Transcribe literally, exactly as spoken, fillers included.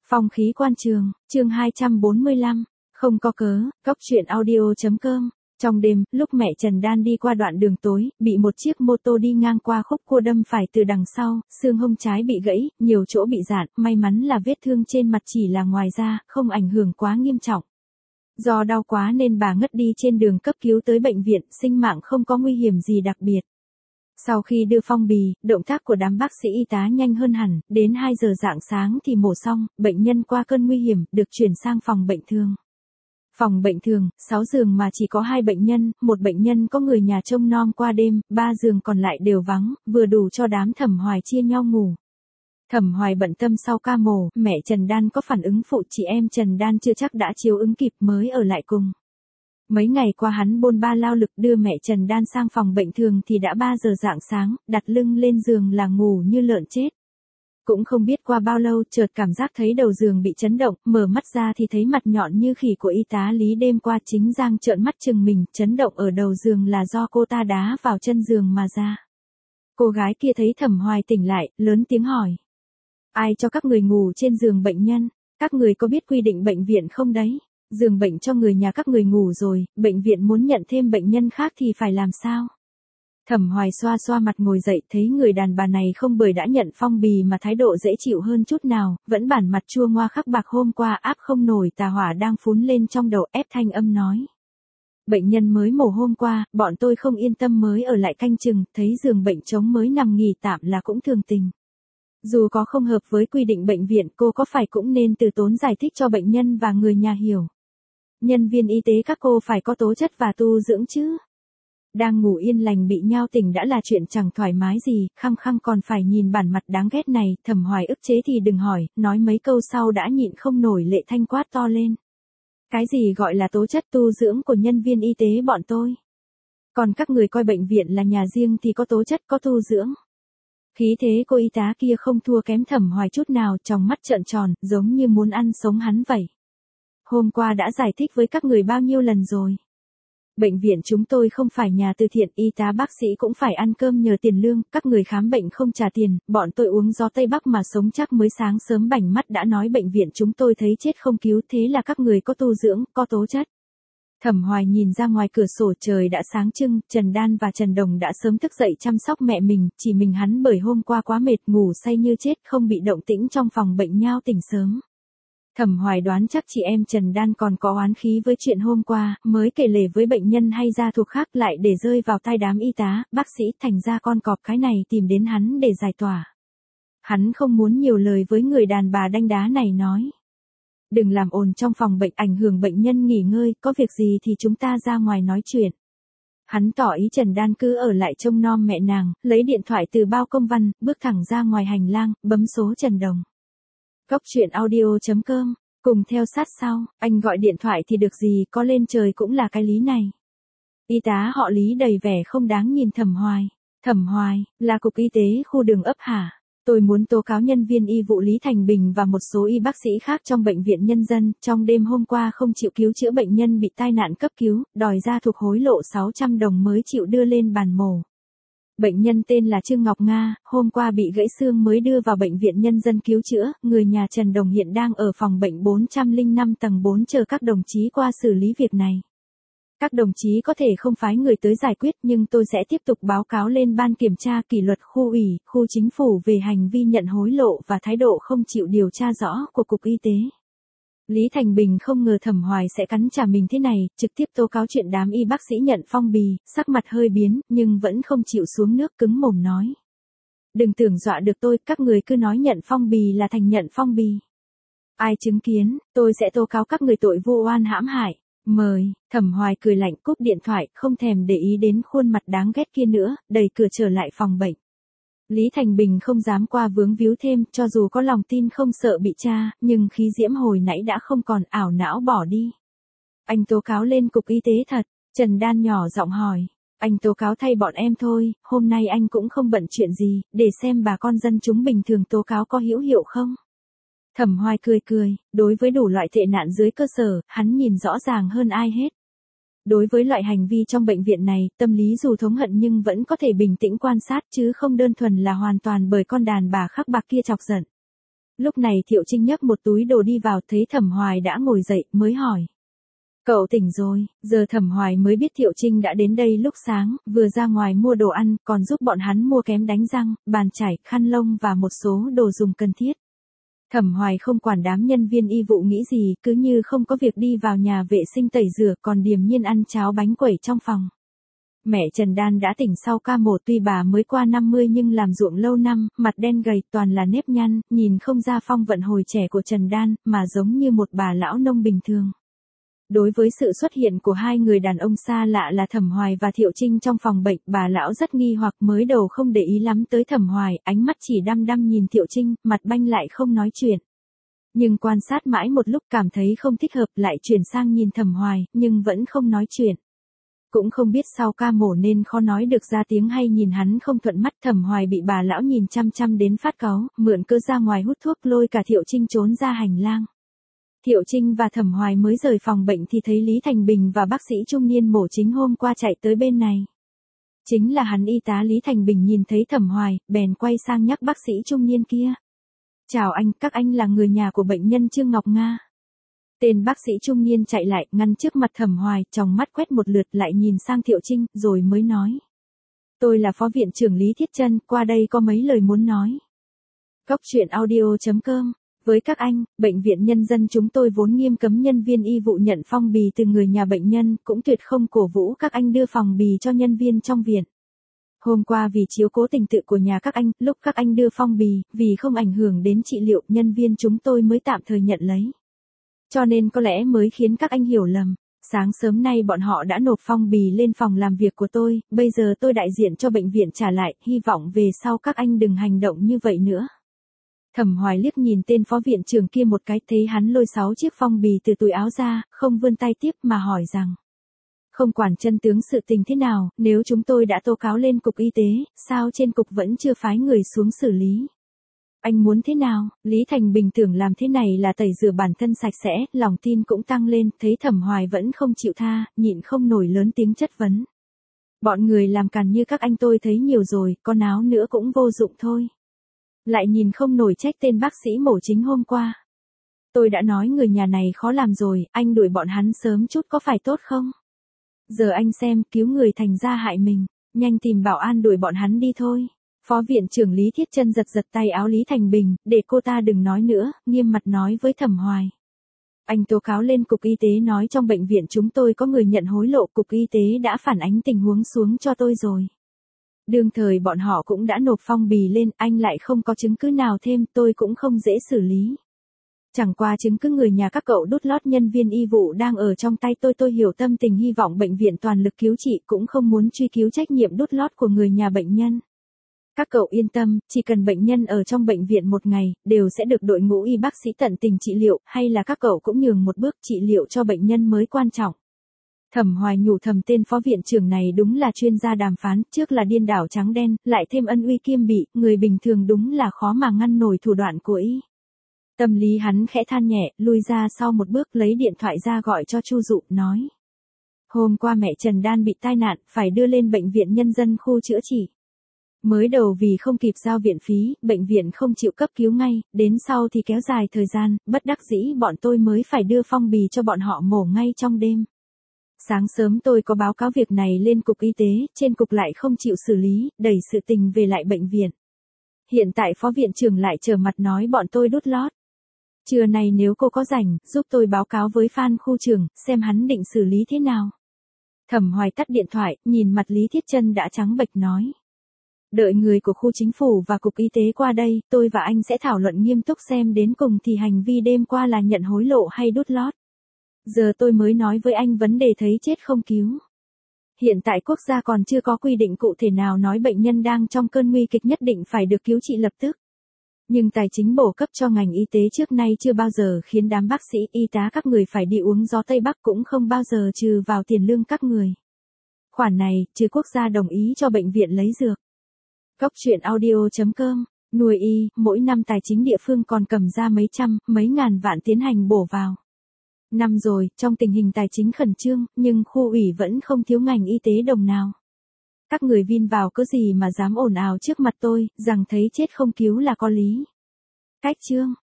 Phong khí quan trường, chương hai trăm bốn mươi lăm, không có cớ, góc truyện audio.com. Trong đêm, lúc mẹ Trần Đan đi qua đoạn đường tối, bị một chiếc mô tô đi ngang qua khúc cua đâm phải từ đằng sau, xương hông trái bị gãy, nhiều chỗ bị rạn, may mắn là vết thương trên mặt chỉ là ngoài da, không ảnh hưởng quá nghiêm trọng. Do đau quá nên bà ngất đi trên đường cấp cứu tới bệnh viện, sinh mạng không có nguy hiểm gì đặc biệt. Sau khi đưa phong bì, động tác của đám bác sĩ y tá nhanh hơn hẳn, đến hai giờ rạng sáng thì mổ xong, bệnh nhân qua cơn nguy hiểm, được chuyển sang phòng bệnh thường. Phòng bệnh thường, sáu giường mà chỉ có hai bệnh nhân, một bệnh nhân có người nhà trông nom qua đêm, ba giường còn lại đều vắng, vừa đủ cho đám Thẩm Hoài chia nhau ngủ. Thẩm Hoài bận tâm sau ca mổ, mẹ Trần Đan có phản ứng phụ, chị em Trần Đan chưa chắc đã chiếu ứng kịp mới ở lại cùng. Mấy ngày qua hắn bôn ba lao lực đưa mẹ Trần Đan sang phòng bệnh thường thì đã ba giờ rạng sáng, đặt lưng lên giường là ngủ như lợn chết. Cũng không biết qua bao lâu chợt cảm giác thấy đầu giường bị chấn động, mở mắt ra thì thấy mặt nhọn như khỉ của y tá Lý đêm qua chính giang trợn mắt chừng mình, chấn động ở đầu giường là do cô ta đá vào chân giường mà ra. Cô gái kia thấy Thẩm Hoài tỉnh lại, lớn tiếng hỏi. Ai cho các người ngủ trên giường bệnh nhân? Các người có biết quy định bệnh viện không đấy? Giường bệnh cho người nhà các người ngủ rồi, bệnh viện muốn nhận thêm bệnh nhân khác thì phải làm sao? Thẩm Hoài xoa xoa mặt ngồi dậy, thấy người đàn bà này không bởi đã nhận phong bì mà thái độ dễ chịu hơn chút nào, vẫn bản mặt chua ngoa khắc bạc hôm qua áp không nổi tà hỏa đang phún lên trong đầu, ép thanh âm nói. Bệnh nhân mới mổ hôm qua, bọn tôi không yên tâm mới ở lại canh chừng, thấy giường bệnh trống mới nằm nghỉ tạm là cũng thường tình. Dù có không hợp với quy định bệnh viện, cô có phải cũng nên từ tốn giải thích cho bệnh nhân và người nhà hiểu. Nhân viên y tế các cô phải có tố chất và tu dưỡng chứ. Đang ngủ yên lành bị nhao tỉnh đã là chuyện chẳng thoải mái gì, khăng khăng còn phải nhìn bản mặt đáng ghét này, Thẩm Hoài ức chế thì đừng hỏi, nói mấy câu sau đã nhịn không nổi lệ thanh quát to lên. Cái gì gọi là tố chất tu dưỡng của nhân viên y tế bọn tôi? Còn các người coi bệnh viện là nhà riêng thì có tố chất có tu dưỡng. Khí thế cô y tá kia không thua kém Thẩm Hoài chút nào, trong mắt trợn tròn, giống như muốn ăn sống hắn vậy. Hôm qua đã giải thích với các người bao nhiêu lần rồi. Bệnh viện chúng tôi không phải nhà từ thiện, y tá bác sĩ cũng phải ăn cơm nhờ tiền lương, các người khám bệnh không trả tiền, bọn tôi uống gió Tây Bắc mà sống chắc mới sáng sớm bảnh mắt đã nói bệnh viện chúng tôi thấy chết không cứu, thế là các người có tu dưỡng, có tố chất. Thẩm Hoài nhìn ra ngoài cửa sổ, trời đã sáng trưng, Trần Đan và Trần Đồng đã sớm thức dậy chăm sóc mẹ mình, chỉ mình hắn bởi hôm qua quá mệt ngủ say như chết không bị động tĩnh trong phòng bệnh nhao tỉnh sớm. Thẩm Hoài đoán chắc chị em Trần Đan còn có oán khí với chuyện hôm qua, mới kể lể với bệnh nhân hay gia thuộc khác lại để rơi vào tai đám y tá, bác sĩ, thành ra con cọp cái này tìm đến hắn để giải tỏa. Hắn không muốn nhiều lời với người đàn bà đanh đá này nói. Đừng làm ồn trong phòng bệnh ảnh hưởng bệnh nhân nghỉ ngơi, có việc gì thì chúng ta ra ngoài nói chuyện. Hắn tỏ ý Trần Đan cứ ở lại trông nom mẹ nàng, lấy điện thoại từ bao công văn, bước thẳng ra ngoài hành lang, bấm số Trần Đồng. Góc truyện audio.com, cùng theo sát sau, anh gọi điện thoại thì được gì, có lên trời cũng là cái lý này. Y tá họ Lý đầy vẻ không đáng nhìn Thẩm Hoài. Thẩm Hoài, là cục y tế khu Đường Ấp hả? Tôi muốn tố cáo nhân viên y vụ Lý Thành Bình và một số y bác sĩ khác trong bệnh viện nhân dân, trong đêm hôm qua không chịu cứu chữa bệnh nhân bị tai nạn cấp cứu, đòi ra thuộc hối lộ sáu trăm đồng mới chịu đưa lên bàn mổ. Bệnh nhân tên là Trương Ngọc Nga, hôm qua bị gãy xương mới đưa vào bệnh viện nhân dân cứu chữa, người nhà Trần Đồng hiện đang ở phòng bệnh bốn trăm lẻ năm tầng bốn chờ các đồng chí qua xử lý việc này. Các đồng chí có thể không phái người tới giải quyết nhưng tôi sẽ tiếp tục báo cáo lên ban kiểm tra kỷ luật khu ủy, khu chính phủ về hành vi nhận hối lộ và thái độ không chịu điều tra rõ của Cục Y tế. Lý Thành Bình không ngờ Thẩm Hoài sẽ cắn trả mình thế này, trực tiếp tố cáo chuyện đám y bác sĩ nhận phong bì, sắc mặt hơi biến, nhưng vẫn không chịu xuống nước, cứng mồm nói. Đừng tưởng dọa được tôi, các người cứ nói nhận phong bì là thành nhận phong bì. Ai chứng kiến, tôi sẽ tố cáo các người tội vu oan hãm hại. Mời, Thẩm Hoài cười lạnh cúp điện thoại, không thèm để ý đến khuôn mặt đáng ghét kia nữa, đẩy cửa trở lại phòng bệnh. Lý Thành Bình không dám qua vướng víu thêm, cho dù có lòng tin không sợ bị tra, nhưng khí diễm hồi nãy đã không còn, ảo não bỏ đi. Anh tố cáo lên cục y tế thật, Trần Đan nhỏ giọng hỏi. Anh tố cáo thay bọn em thôi, hôm nay anh cũng không bận chuyện gì, để xem bà con dân chúng bình thường tố cáo có hữu hiệu không. Thẩm Hoài cười cười, đối với đủ loại tệ nạn dưới cơ sở, hắn nhìn rõ ràng hơn ai hết. Đối với loại hành vi trong bệnh viện này, tâm lý dù thống hận nhưng vẫn có thể bình tĩnh quan sát chứ không đơn thuần là hoàn toàn bởi con đàn bà khắc bạc kia chọc giận. Lúc này Thiệu Trinh nhấc một túi đồ đi vào, thấy Thẩm Hoài đã ngồi dậy, mới hỏi. Cậu tỉnh rồi? Giờ Thẩm Hoài mới biết Thiệu Trinh đã đến đây lúc sáng, vừa ra ngoài mua đồ ăn, còn giúp bọn hắn mua kém đánh răng, bàn chải, khăn lông và một số đồ dùng cần thiết. Thẩm Hoài không quản đám nhân viên y vụ nghĩ gì, cứ như không có việc đi vào nhà vệ sinh tẩy rửa, còn điềm nhiên ăn cháo bánh quẩy trong phòng. Mẹ Trần Đan đã tỉnh sau ca mổ, tuy bà mới qua năm mươi nhưng làm ruộng lâu năm, mặt đen gầy, toàn là nếp nhăn, nhìn không ra phong vận hồi trẻ của Trần Đan, mà giống như một bà lão nông bình thường. Đối với sự xuất hiện của hai người đàn ông xa lạ là Thẩm Hoài và Thiệu Trinh trong phòng bệnh, bà lão rất nghi hoặc, mới đầu không để ý lắm tới Thẩm Hoài, ánh mắt chỉ đăm đăm nhìn Thiệu Trinh, mặt banh lại không nói chuyện. Nhưng quan sát mãi một lúc cảm thấy không thích hợp, lại chuyển sang nhìn Thẩm Hoài, nhưng vẫn không nói chuyện. Cũng không biết sau ca mổ nên khó nói được ra tiếng hay nhìn hắn không thuận mắt. Thẩm Hoài bị bà lão nhìn chăm chăm đến phát cáu, mượn cớ ra ngoài hút thuốc, lôi cả Thiệu Trinh trốn ra hành lang. Thiệu Trinh và Thẩm Hoài mới rời phòng bệnh thì thấy Lý Thành Bình và bác sĩ trung niên mổ chính hôm qua chạy tới bên này. Chính là hắn. Y tá Lý Thành Bình nhìn thấy Thẩm Hoài, bèn quay sang nhắc bác sĩ trung niên kia. Chào anh, các anh là người nhà của bệnh nhân Trương Ngọc Nga. Tên bác sĩ trung niên chạy lại, ngăn trước mặt Thẩm Hoài, tròng mắt quét một lượt lại nhìn sang Thiệu Trinh, rồi mới nói. Tôi là phó viện trưởng Lý Thiết Chân, qua đây có mấy lời muốn nói. Cóc truyện audio chấm com. Với các anh, Bệnh viện Nhân dân chúng tôi vốn nghiêm cấm nhân viên y vụ nhận phong bì từ người nhà bệnh nhân, cũng tuyệt không cổ vũ các anh đưa phong bì cho nhân viên trong viện. Hôm qua vì chiếu cố tình tự của nhà các anh, lúc các anh đưa phong bì, vì không ảnh hưởng đến trị liệu, nhân viên chúng tôi mới tạm thời nhận lấy. Cho nên có lẽ mới khiến các anh hiểu lầm. Sáng sớm nay bọn họ đã nộp phong bì lên phòng làm việc của tôi, bây giờ tôi đại diện cho bệnh viện trả lại, hy vọng về sau các anh đừng hành động như vậy nữa. Thẩm Hoài liếc nhìn tên phó viện trưởng kia một cái, thấy hắn lôi sáu chiếc phong bì từ túi áo ra, không vươn tay tiếp mà hỏi rằng. Không quản chân tướng sự tình thế nào, nếu chúng tôi đã tố cáo lên cục y tế, sao trên cục vẫn chưa phái người xuống xử lý? Anh muốn thế nào? Lý Thành Bình tưởng làm thế này là tẩy rửa bản thân sạch sẽ, lòng tin cũng tăng lên, thấy Thẩm Hoài vẫn không chịu tha, nhịn không nổi lớn tiếng chất vấn. Bọn người làm càn như các anh tôi thấy nhiều rồi, có náo nữa cũng vô dụng thôi. Lại nhìn không nổi trách tên bác sĩ mổ chính hôm qua. Tôi đã nói người nhà này khó làm rồi, anh đuổi bọn hắn sớm chút có phải tốt không? Giờ anh xem, cứu người thành ra hại mình, nhanh tìm bảo an đuổi bọn hắn đi thôi. Phó viện trưởng Lý Thiết Chân giật giật tay áo Lý Thành Bình, để cô ta đừng nói nữa, nghiêm mặt nói với Thẩm Hoài. Anh tố cáo lên cục y tế nói trong bệnh viện chúng tôi có người nhận hối lộ, cục y tế đã phản ánh tình huống xuống cho tôi rồi. Đương thời bọn họ cũng đã nộp phong bì lên, anh lại không có chứng cứ nào thêm, tôi cũng không dễ xử lý. Chẳng qua chứng cứ người nhà các cậu đút lót nhân viên y vụ đang ở trong tay tôi, tôi hiểu tâm tình, hy vọng bệnh viện toàn lực cứu trị, cũng không muốn truy cứu trách nhiệm đút lót của người nhà bệnh nhân. Các cậu yên tâm, chỉ cần bệnh nhân ở trong bệnh viện một ngày, đều sẽ được đội ngũ y bác sĩ tận tình trị liệu, hay là các cậu cũng nhường một bước, trị liệu cho bệnh nhân mới quan trọng. Thẩm Hoài nhủ thầm, tên phó viện trưởng này đúng là chuyên gia đàm phán, trước là điên đảo trắng đen, lại thêm ân uy kiêm bị, người bình thường đúng là khó mà ngăn nổi thủ đoạn của y. Tâm lý hắn khẽ than nhẹ, lui ra sau một bước, lấy điện thoại ra gọi cho Chu Dụ, nói. Hôm qua mẹ Trần Đan bị tai nạn, phải đưa lên bệnh viện Nhân dân khu chữa trị. Mới đầu vì không kịp giao viện phí, bệnh viện không chịu cấp cứu ngay, đến sau thì kéo dài thời gian, bất đắc dĩ bọn tôi mới phải đưa phong bì cho bọn họ mổ ngay trong đêm. Sáng sớm tôi có báo cáo việc này lên cục y tế, trên cục lại không chịu xử lý, đẩy sự tình về lại bệnh viện. Hiện tại phó viện trưởng lại trở mặt nói bọn tôi đút lót. Trưa nay nếu cô có rảnh, giúp tôi báo cáo với Phan khu trưởng, xem hắn định xử lý thế nào. Thẩm Hoài tắt điện thoại, nhìn mặt Lý Thiết Chân đã trắng bệch nói. Đợi người của khu chính phủ và cục y tế qua đây, tôi và anh sẽ thảo luận nghiêm túc xem đến cùng thì hành vi đêm qua là nhận hối lộ hay đút lót. Giờ tôi mới nói với anh vấn đề thấy chết không cứu. Hiện tại quốc gia còn chưa có quy định cụ thể nào nói bệnh nhân đang trong cơn nguy kịch nhất định phải được cứu trị lập tức. Nhưng tài chính bổ cấp cho ngành y tế trước nay chưa bao giờ khiến đám bác sĩ, y tá các người phải đi uống gió Tây Bắc, cũng không bao giờ trừ vào tiền lương các người. Khoản này, trừ quốc gia đồng ý cho bệnh viện lấy dược. Cóc truyện audio chấm com, nuôi y, mỗi năm tài chính địa phương còn cầm ra mấy trăm, mấy ngàn vạn tiến hành bổ vào. Năm rồi, trong tình hình tài chính khẩn trương, nhưng khu ủy vẫn không thiếu ngành y tế đồng nào. Các người vin vào cớ gì mà dám ồn ào trước mặt tôi, rằng thấy chết không cứu là có lý. Cách chương.